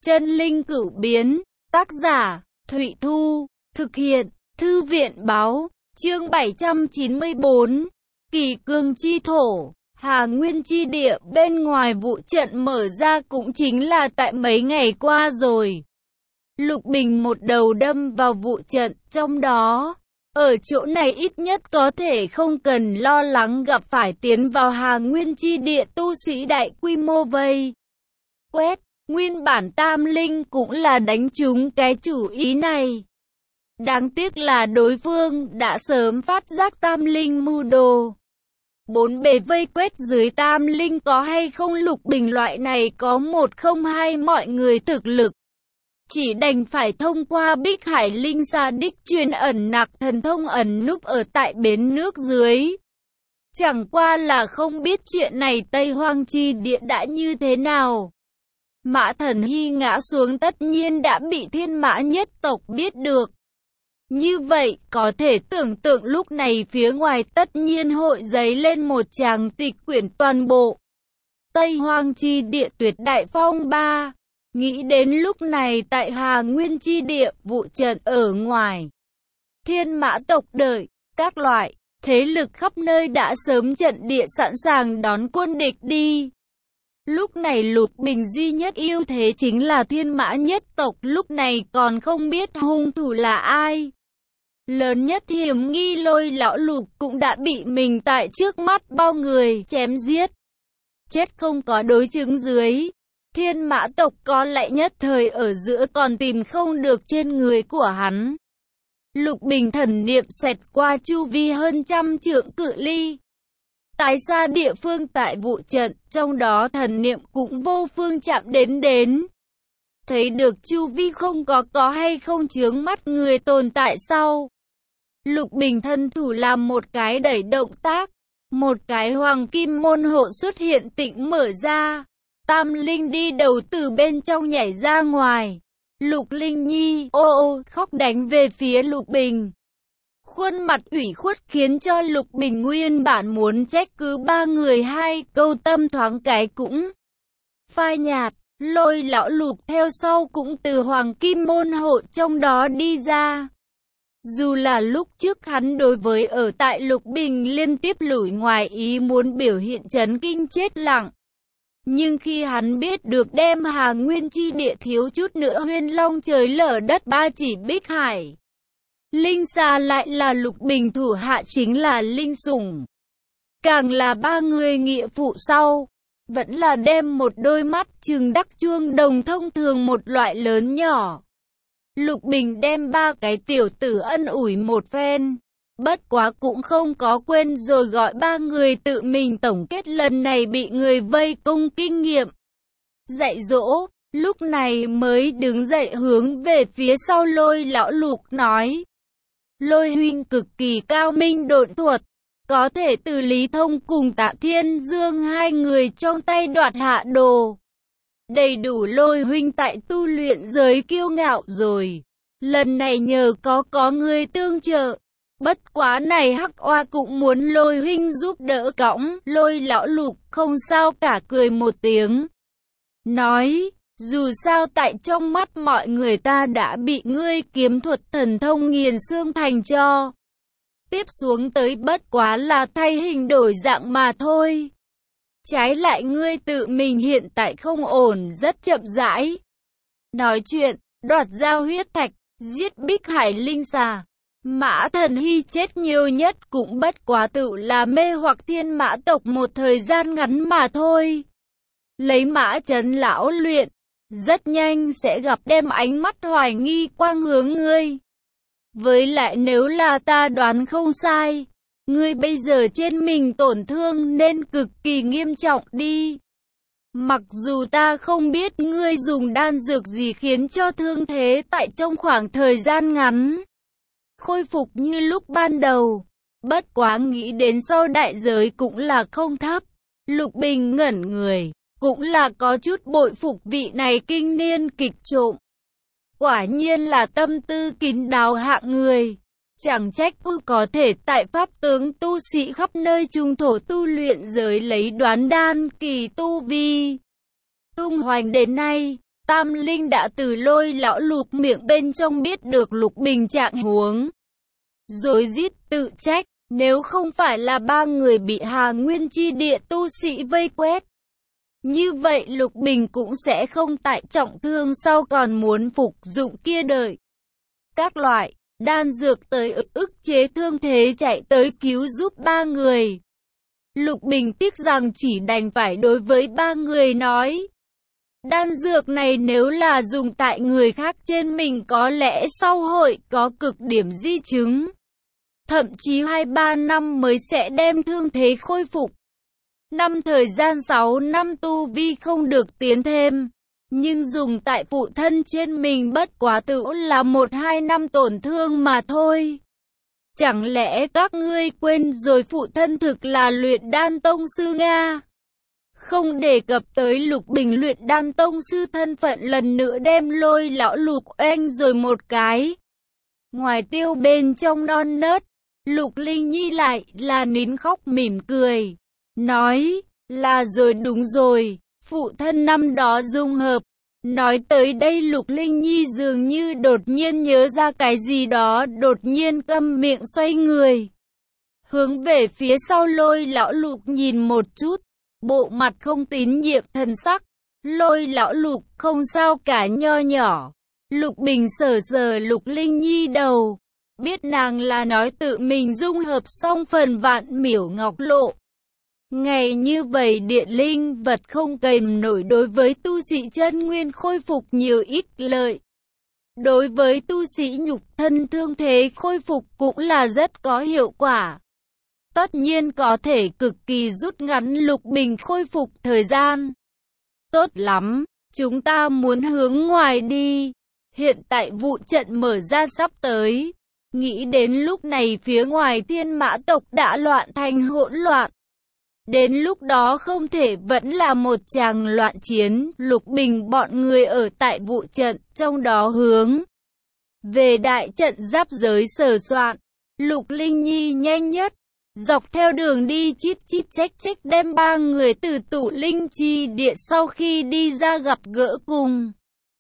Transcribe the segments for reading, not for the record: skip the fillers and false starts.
Chân linh cửu biến, tác giả, Thụy Thu, thực hiện, Thư viện báo, chương 794, Kỳ cương chi thổ, Hà Nguyên chi địa. Bên ngoài vụ trận mở ra cũng chính là tại mấy ngày qua rồi. Lục Bình một đầu đâm vào vụ trận, trong đó, ở chỗ này ít nhất có thể không cần lo lắng gặp phải tiến vào Hà Nguyên chi địa tu sĩ đại quy mô vây quét. Nguyên bản Tam Linh cũng là đánh trúng cái chủ ý này. Đáng tiếc là đối phương đã sớm phát giác Tam Linh mưu đồ. Bốn bề vây quét dưới Tam Linh có hay không Lục Bình loại này có một không hai mọi người thực lực. Chỉ đành phải thông qua Bích Hải Linh Sa đích truyền ẩn nặc thần thông ẩn núp ở tại bến nước dưới. Chẳng qua là không biết chuyện này Tây Hoang chi địa đã như thế nào. Mã Thần Hy ngã xuống tất nhiên đã bị Thiên Mã nhất tộc biết được. Như vậy, có thể tưởng tượng lúc này phía ngoài tất nhiên hội giấy lên một tràng tịch quyển toàn bộ Tây Hoang chi địa tuyệt đại phong ba. Nghĩ đến lúc này tại Hà Nguyên chi địa, vụ trận ở ngoài, Thiên Mã tộc đợi, các loại thế lực khắp nơi đã sớm trận địa sẵn sàng đón quân địch đi. Lúc này Lục Bình duy nhất ưu thế chính là Thiên Mã nhất tộc lúc này còn không biết hung thủ là ai. Lớn nhất hiểm nghi Lôi lão Lục cũng đã bị mình tại trước mắt bao người chém giết. Chết không có đối chứng dưới. Thiên Mã tộc có lẽ nhất thời ở giữa còn tìm không được trên người của hắn. Lục Bình thần niệm xẹt qua chu vi hơn 100 trượng cự ly. Tại xa địa phương tại vụ trận, trong đó thần niệm cũng vô phương chạm đến. Thấy được chu vi không có hay không chướng mắt người tồn tại sau. Lục Bình thân thủ làm một cái đẩy động tác. Một cái hoàng kim môn hộ xuất hiện tịnh mở ra. Tam Linh đi đầu từ bên trong nhảy ra ngoài. Lục Linh Nhi ô khóc đánh về phía Lục Bình. Khuôn mặt ủy khuất khiến cho Lục Bình nguyên bản muốn trách cứ ba người hai câu tâm thoáng cái cũng phai nhạt. Lôi lão Lục theo sau cũng từ hoàng kim môn hộ trong đó đi ra. Dù là lúc trước hắn đối với ở tại Lục Bình liên tiếp lủi ngoài ý muốn biểu hiện chấn kinh chết lặng. Nhưng khi hắn biết được đem Hà Nguyên chi địa thiếu chút nữa huyên long trời lở đất ba chỉ Bích Hải Linh Sa lại là Lục Bình thủ hạ chính là Linh Sủng. Càng là ba người nghĩa phụ sau, vẫn là đem một đôi mắt trừng đắc chuông đồng thông thường một loại lớn nhỏ. Lục Bình đem ba cái tiểu tử ân ủi một phen. Bất quá cũng không có quên rồi gọi ba người tự mình tổng kết lần này bị người vây công kinh nghiệm. Dạy dỗ, lúc này mới đứng dậy hướng về phía sau Lôi lão Lục nói. Lôi huynh cực kỳ cao minh độn thuật, có thể từ Lý Thông cùng Tạ Thiên Dương hai người trong tay đoạt hạ đồ. Đầy đủ Lôi huynh tại tu luyện giới kiêu ngạo rồi. Lần này nhờ có người tương trợ. Bất quá này Hắc Oa cũng muốn Lôi huynh giúp đỡ cõng. Lôi lão Lục không sao cả cười một tiếng. Nói, dù sao tại trong mắt mọi người ta đã bị ngươi kiếm thuật thần thông nghiền xương thành cho. Tiếp xuống tới bất quá là thay hình đổi dạng mà thôi. Trái lại ngươi tự mình hiện tại không ổn rất chậm rãi. Nói chuyện, đoạt giao huyết thạch, giết Bích Hải Linh Sa. Mã Thần Hy chết nhiều nhất cũng bất quá tự là mê hoặc Thiên Mã tộc một thời gian ngắn mà thôi. Lấy Mã Trấn lão luyện, rất nhanh sẽ gặp đem ánh mắt hoài nghi quang hướng ngươi. Với lại nếu là ta đoán không sai, ngươi bây giờ trên mình tổn thương nên cực kỳ nghiêm trọng đi. Mặc dù ta không biết ngươi dùng đan dược gì khiến cho thương thế tại trong khoảng thời gian ngắn khôi phục như lúc ban đầu. Bất quá nghĩ đến sau đại giới cũng là không thấp. Lục Bình ngẩn người, cũng là có chút bội phục vị này kinh niên kịch trộm. Quả nhiên là tâm tư kín đáo hạng người. Chẳng trách có thể tại pháp tướng tu sĩ khắp nơi trung thổ tu luyện giới lấy đoán đan kỳ tu vi tung hoành đến nay. Tam Linh đã từ Lôi lão Lục miệng bên trong biết được Lục Bình trạng huống. Rối rít tự trách, nếu không phải là ba người bị Hà Nguyên chi địa tu sĩ vây quét, như vậy Lục Bình cũng sẽ không tại trọng thương sau còn muốn phục dụng kia đợi các loại đan dược tới ức chế thương thế chạy tới cứu giúp ba người. Lục Bình tiếc rằng chỉ đành phải đối với ba người nói, đan dược này nếu là dùng tại người khác trên mình có lẽ sau hội có cực điểm di chứng, thậm chí 2-3 năm mới sẽ đem thương thế khôi phục. Thời gian 6 năm tu vi không được tiến thêm, nhưng dùng tại phụ thân trên mình bất quá tự là 1-2 năm tổn thương mà thôi. Chẳng lẽ các ngươi quên rồi phụ thân thực là luyện đan tông sư Nga? Không đề cập tới Lục Bình luyện đan tông sư thân phận lần nữa đem Lôi lão Lục oanh rồi một cái. Ngoài tiêu bên trong non nớt, Lục Linh Nhi lại là nín khóc mỉm cười, nói là rồi đúng rồi, phụ thân năm đó dung hợp. Nói tới đây Lục Linh Nhi dường như đột nhiên nhớ ra cái gì đó, đột nhiên câm miệng xoay người. Hướng về phía sau Lôi lão Lục nhìn một chút, bộ mặt không tín nhiệm thần sắc. Lôi lão Lục không sao cả nho nhỏ. Lục Bình sờ sờ Lục Linh Nhi đầu, biết nàng là nói tự mình dung hợp xong phần vạn miểu ngọc lộ. Ngày như vậy điện linh vật không kềm nổi đối với tu sĩ chân nguyên khôi phục nhiều ít lợi. Đối với tu sĩ nhục thân thương thế khôi phục cũng là rất có hiệu quả. Tất nhiên có thể cực kỳ rút ngắn Lục Bình khôi phục thời gian. Tốt lắm, chúng ta muốn hướng ngoài đi. Hiện tại vụ trận mở ra sắp tới. Nghĩ đến lúc này phía ngoài Thiên Mã tộc đã loạn thành hỗn loạn. Đến lúc đó không thể vẫn là một tràng loạn chiến. Lục Bình bọn người ở tại vụ trận, trong đó hướng về đại trận giáp giới sờ soạn. Lục Linh Nhi nhanh nhất, dọc theo đường đi chít chít trách trách đem ba người từ tụ linh chi địa sau khi đi ra gặp gỡ cùng.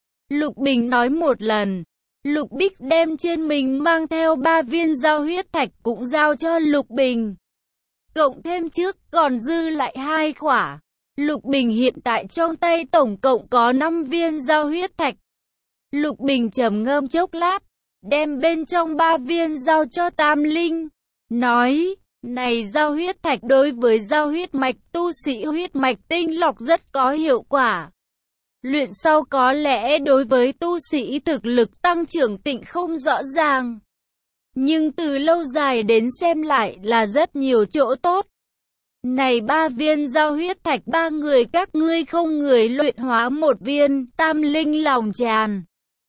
Lục Bình nói một lần, Lục Bích đem trên mình mang theo 3 viên giao huyết thạch cũng giao cho Lục Bình. Cộng thêm trước còn dư lại 2 quả. Lục Bình hiện tại trong tay tổng cộng có 5 viên giao huyết thạch. Lục Bình trầm ngâm chốc lát, đem bên trong 3 viên giao cho Tam Linh. Nói, này giao huyết thạch đối với giao huyết mạch tu sĩ huyết mạch tinh lọc rất có hiệu quả. Luyện sau có lẽ đối với tu sĩ thực lực tăng trưởng tịnh không rõ ràng. Nhưng từ lâu dài đến xem lại là rất nhiều chỗ tốt. Này 3 viên giao huyết thạch 3 người các ngươi không người luyện hóa 1 viên, Tam Linh lòng tràn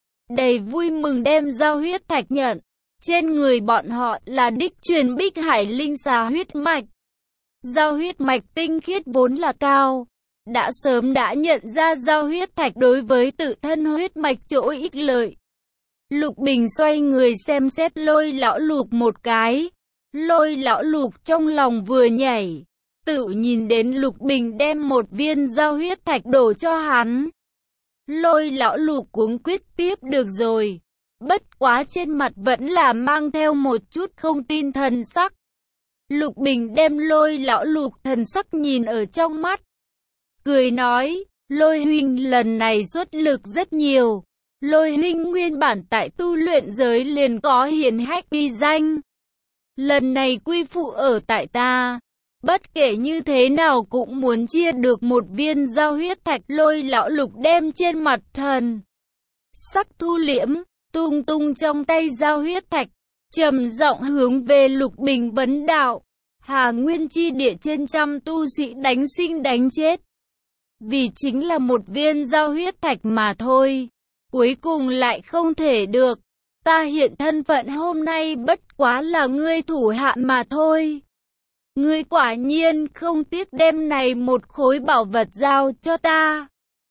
đầy vui mừng đem giao huyết thạch nhận. Trên người bọn họ là đích truyền Bích Hải linh xà huyết mạch. Giao huyết mạch tinh khiết vốn là cao. Đã sớm đã nhận ra giao huyết thạch đối với tự thân huyết mạch chỗ ích lợi. Lục Bình xoay người xem xét Lôi lão Lục một cái. Lôi lão Lục trong lòng vừa nhảy, tự nhìn đến Lục Bình đem 1 viên giao huyết thạch đổ cho hắn. Lôi lão Lục cuống quyết tiếp được rồi. Bất quá trên mặt vẫn là mang theo một chút không tin thần sắc. Lục Bình đem Lôi lão Lục thần sắc nhìn ở trong mắt, cười nói, Lôi huynh lần này xuất lực rất nhiều. Lôi huynh nguyên bản tại tu luyện giới liền có hiển hách uy danh. Lần này quy phụ ở tại ta, bất kể như thế nào cũng muốn chia được 1 viên giao huyết thạch. Lôi lão Lục đem trên mặt thần sắc thu liễm, tung tung trong tay giao huyết thạch, trầm giọng hướng về Lục Bình vấn đạo. Hà Nguyên chi địa trên trăm tu sĩ đánh sinh đánh chết, vì chính là 1 viên giao huyết thạch mà thôi. Cuối cùng lại không thể được. Ta hiện thân phận hôm nay bất quá là ngươi thủ hạ mà thôi. Ngươi quả nhiên không tiếc đem này 1 khối bảo vật giao cho ta.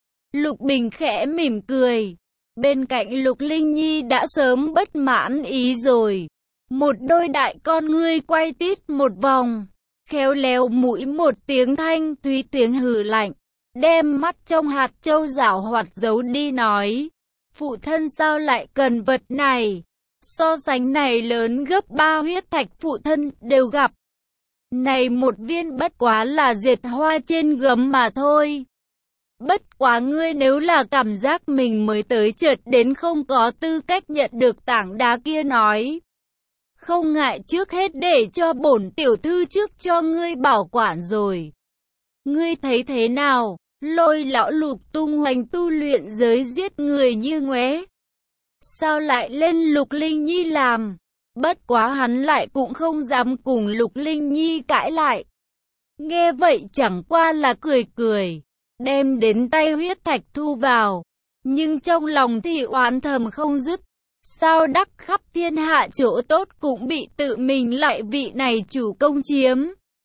Lục Bình khẽ mỉm cười. Bên cạnh Lục Linh Nhi đã sớm bất mãn ý rồi. Một đôi đại con ngươi quay tít một vòng, khéo léo mũi một tiếng thanh thúy tiếng hừ lạnh. đem mắt trong hạt châu giảo hoạt giấu đi nói, phụ thân sao lại cần vật này? So sánh này lớn gấp 3 huyết thạch phụ thân đều gặp. Này một viên bất quá là diệt hoa trên gấm mà thôi. Bất quá ngươi nếu là cảm giác mình mới tới chợt đến không có tư cách nhận được tảng đá kia nói. Không ngại trước hết để cho bổn tiểu thư trước cho ngươi bảo quản rồi. Ngươi thấy thế nào? Lôi lão Lục tung hoành tu luyện giới giết người như ngoé. Sao lại lên Lục Linh Nhi làm? Bất quá hắn lại cũng không dám cùng Lục Linh Nhi cãi lại. Nghe vậy chẳng qua là cười cười, đem đến tay huyết thạch thu vào. Nhưng trong lòng thì oán thầm không dứt. Sao đắc khắp thiên hạ chỗ tốt cũng bị tự mình lại vị này chủ công chiếm.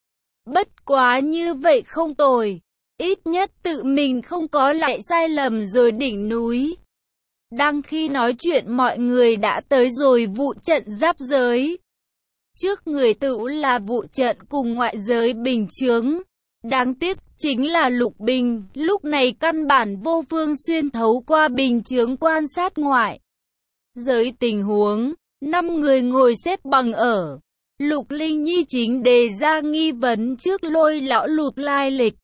Bất quá như vậy không tồi. Ít nhất tự mình không có lại sai lầm rồi đỉnh núi. Đang khi nói chuyện mọi người đã tới rồi vụ trận giáp giới. Trước người tự là vụ trận cùng ngoại giới bình chướng. Đáng tiếc chính là Lục Bình, lúc này căn bản vô phương xuyên thấu qua bình chướng quan sát ngoại giới tình huống. 5 người ngồi xếp bằng ở. Lục Linh Nhi chính đề ra nghi vấn trước Lôi lão Lục lai lịch.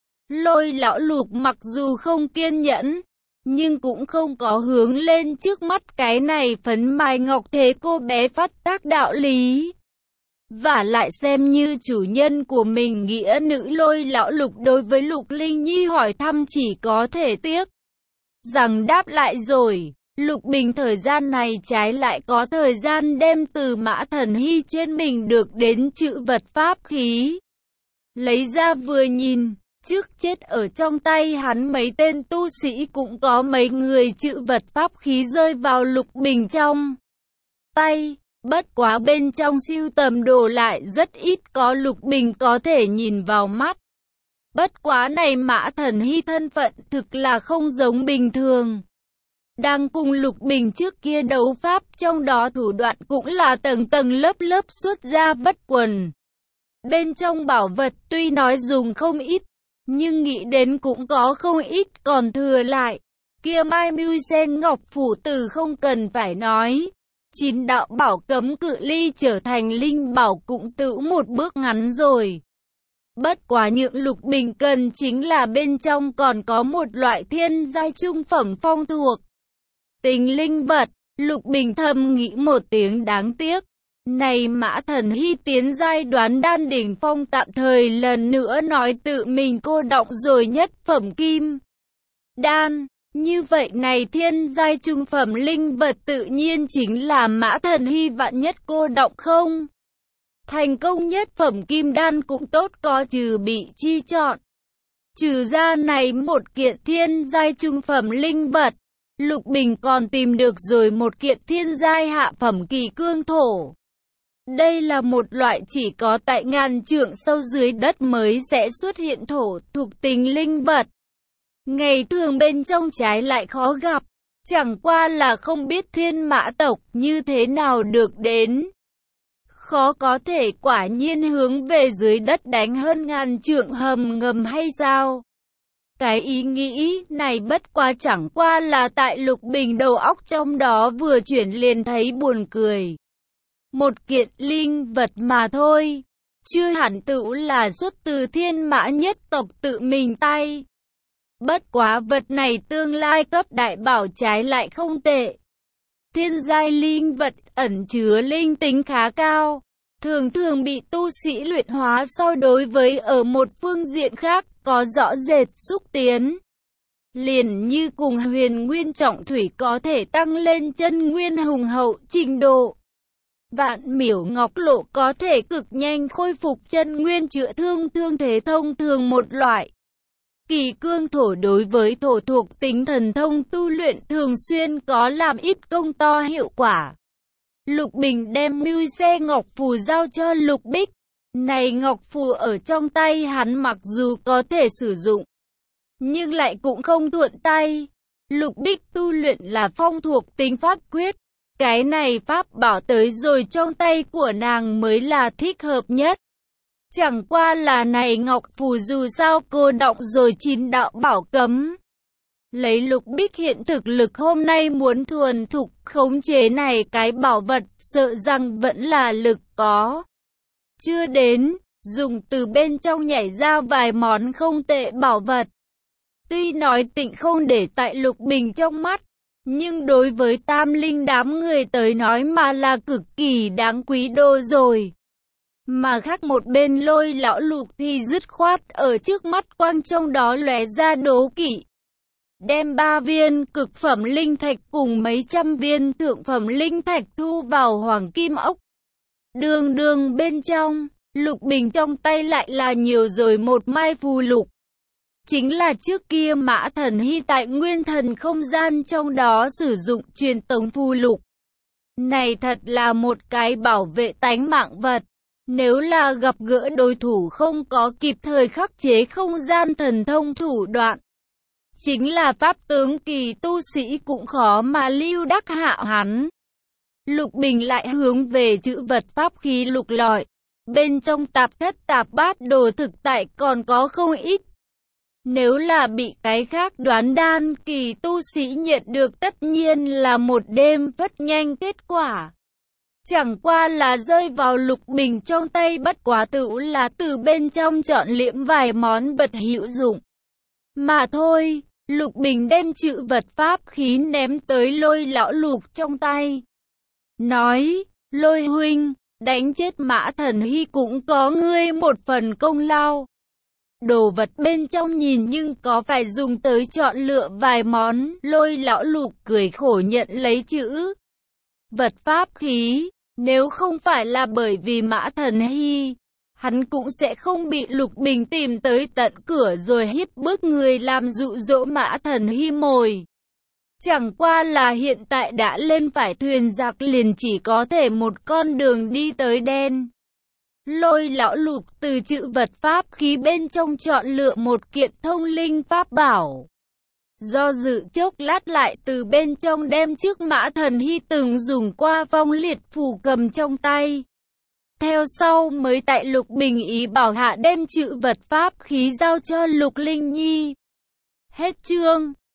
Lôi lão Lục mặc dù không kiên nhẫn, nhưng cũng không có hướng lên trước mắt cái này phấn mai ngọc thế cô bé phát tác đạo lý. Và lại xem như chủ nhân của mình nghĩa nữ Lôi lão Lục đối với Lục Linh Nhi hỏi thăm chỉ có thể tiếc rằng đáp lại rồi. Lục Bình thời gian này trái lại có thời gian đem từ Mã Thần Hy trên mình được đến chữ vật pháp khí. Lấy ra vừa nhìn, trước chết ở trong tay hắn mấy tên tu sĩ cũng có mấy người chữ vật pháp khí rơi vào Lục Bình trong tay. Bất quá bên trong sưu tầm đồ lại rất ít có Lục Bình có thể nhìn vào mắt. Bất quá này Mã Thần Hy thân phận thực là không giống bình thường. Đang cùng Lục Bình trước kia đấu pháp, trong đó thủ đoạn cũng là tầng tầng lớp lớp xuất ra vất quần. Bên trong bảo vật tuy nói dùng không ít, nhưng nghĩ đến cũng có không ít còn thừa lại. Kia Mai Mưu Sen Ngọc Phủ Tử không cần phải nói. 9 đạo bảo cấm cự ly trở thành linh bảo cũng tự một bước ngắn rồi. Bất quá những Lục Bình cần chính là bên trong còn có một loại thiên giai trung phẩm phong thuộc tình linh vật. Lục Bình thầm nghĩ một tiếng đáng tiếc. Này Mã Thần Hy tiến giai đoán đan đỉnh phong tạm thời lần nữa nói tự mình cô đọng rồi nhất phẩm kim đan. Như vậy này thiên giai trung phẩm linh vật tự nhiên chính là Mã Thần Hy vạn nhất cô đọng không thành công nhất phẩm kim đan cũng tốt có trừ bị chi chọn. Trừ ra này một kiện thiên giai trung phẩm linh vật, Lục Bình còn tìm được rồi một kiện thiên giai hạ phẩm kỳ cương thổ. Đây là một loại chỉ có tại ngàn trượng sâu dưới đất mới sẽ xuất hiện thổ thuộc tính linh vật. Ngày thường bên trong trái lại khó gặp, chẳng qua là không biết thiên mã tộc như thế nào được đến. Khó có thể quả nhiên hướng về dưới đất đánh hơn ngàn trượng hầm ngầm hay sao? Cái ý nghĩ này bất quá chẳng qua là tại Lục Bình đầu óc trong đó vừa chuyển liền thấy buồn cười. Một kiện linh vật mà thôi, chưa hẳn tự là xuất từ thiên mã nhất tộc tự mình tay. Bất quá vật này tương lai cấp đại bảo trái lại không tệ. Thiên giai linh vật ẩn chứa linh tính khá cao, thường thường bị tu sĩ luyện hóa so đối với ở một phương diện khác có rõ rệt xúc tiến. Liền như cùng huyền nguyên trọng thủy có thể tăng lên chân nguyên hùng hậu trình độ. Vạn miểu ngọc lộ có thể cực nhanh khôi phục chân nguyên chữa thương thế thông thường một loại. Kỳ cương thổ đối với thổ thuộc tính thần thông tu luyện thường xuyên có làm ít công to hiệu quả. Lục Bình đem mưu xe ngọc phù giao cho Lục Bích. Này ngọc phù ở trong tay hắn mặc dù có thể sử dụng, nhưng lại cũng không thuận tay. Lục Bích tu luyện là phong thuộc tính pháp quyết. Cái này pháp bảo tới rồi trong tay của nàng mới là thích hợp nhất. Chẳng qua là này ngọc phù dù sao cô động rồi 9 đạo bảo cấm. Lấy Lục Bích hiện thực lực hôm nay muốn thuần thục khống chế này cái bảo vật, sợ rằng vẫn là lực có. Chưa đến, dùng từ bên trong nhảy ra vài món không tệ bảo vật. Tuy nói Tịnh không để tại Lục Bình trong mắt, nhưng đối với tam linh đám người tới nói mà là cực kỳ đáng quý đồ rồi. Mà khác một bên Lôi lão Lục thì dứt khoát ở trước mắt quang trong đó lóe ra đố kỵ. Đem 3 viên cực phẩm linh thạch cùng mấy trăm viên thượng phẩm linh thạch thu vào hoàng kim ốc. Đường bên trong, Lục Bình trong tay lại là nhiều rồi một mai phù lục. Chính là trước kia Mã Thần Hy tại nguyên thần không gian trong đó sử dụng truyền tống phù lục. Này thật là một cái bảo vệ tánh mạng vật. Nếu là gặp gỡ đối thủ không có kịp thời khắc chế không gian thần thông thủ đoạn, chính là pháp tướng kỳ tu sĩ cũng khó mà lưu đắc hạ hắn. Lục Bình lại hướng về chữ vật pháp khí lục lọi. Bên trong tạp thất tạp bát đồ thực tại còn có không ít. Nếu là bị cái khác đoán đan kỳ tu sĩ nhận được tất nhiên là một đêm rất nhanh kết quả. Chẳng qua là rơi vào Lục Bình trong tay bất quá tựu là từ bên trong chọn liễm vài món vật hữu dụng. Mà thôi, Lục Bình đem chữ vật pháp khí ném tới Lôi lão Lục trong tay. Nói, Lôi huynh, đánh chết Mã Thần Hy cũng có ngươi một phần công lao. Đồ vật bên trong nhìn nhưng có phải dùng tới chọn lựa vài món. Lôi lão Lục cười khổ nhận lấy chữ vật pháp khí. Nếu không phải là bởi vì Mã Thần Hy, hắn cũng sẽ không bị Lục Bình tìm tới tận cửa rồi hiếp bức người làm dụ dỗ Mã Thần Hy mồi. Chẳng qua là hiện tại đã lên phải thuyền giặc liền chỉ có thể một con đường đi tới đen. Lôi lão Lục từ chữ vật pháp khí bên trong chọn lựa một kiện thông linh pháp bảo. Do dự chốc lát lại từ bên trong đem trước Mã Thần Hy từng dùng qua vong liệt phù cầm trong tay. Theo sau mới tại Lục Bình ý bảo hạ đem chữ vật pháp khí giao cho Lục Linh Nhi. Hết chương.